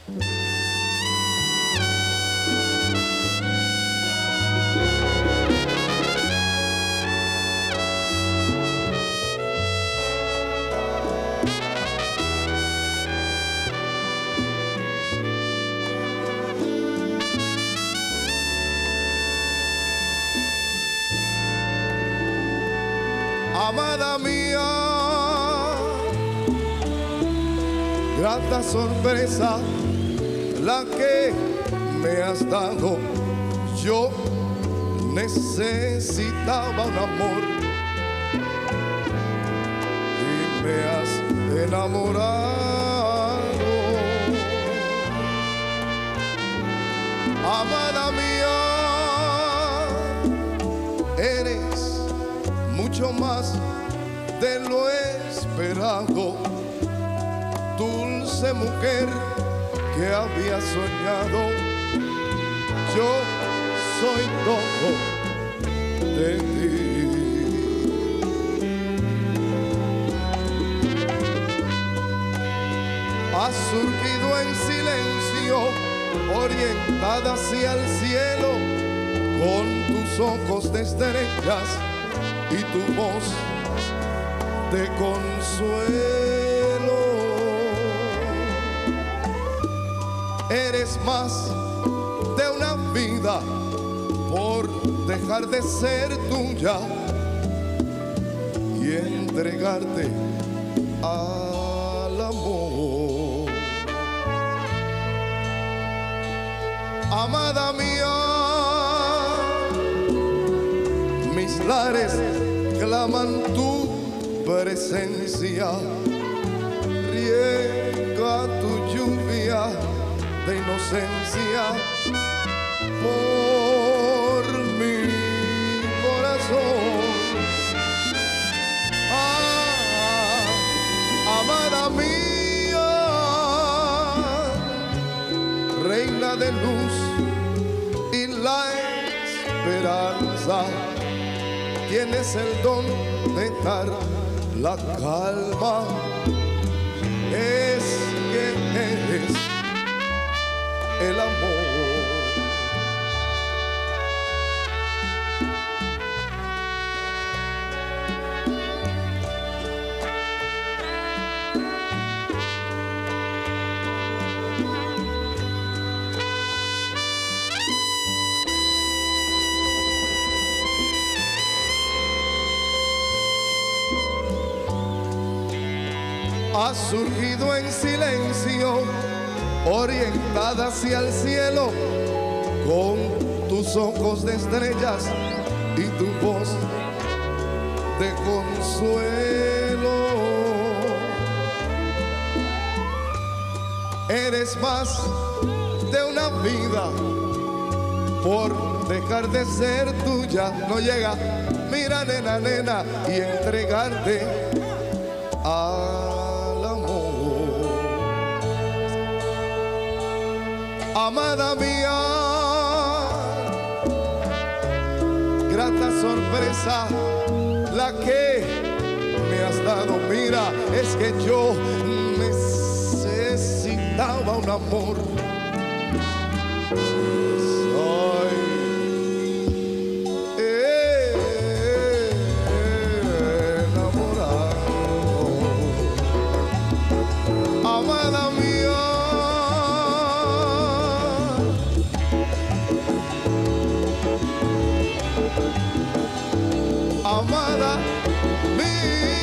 Amada mía, grata sorpresa la que me has dado. Yo necesitaba un amor y me has enamorado. Amada mía, eres mucho más de lo esperado, dulce mujer que había soñado. Yo soy todo de ti. Has surgido en silencio, orientada hacia el cielo, con tus ojos de estrellas y tu voz de consuelo. Eres más de una vida por dejar de ser tuya y entregarte al amor. Amada mía, mis lares claman tu presencia, riega tu lluvia de inocencia por mi corazón. Amada mía, reina de luz y la esperanza, tienes el don de dar la calma. Es que eres el amor. Has surgido en silencio, orientada hacia el cielo, con tus ojos de estrellas y tu voz de consuelo. Eres más de una vida por dejar de ser tuya. No llega, mira nena, nena, y entregarte al amor. Amada mía, grata sorpresa la que me has dado. Mira, es que yo necesitaba un amor. Soy enamorado. Amada mía, amada mía.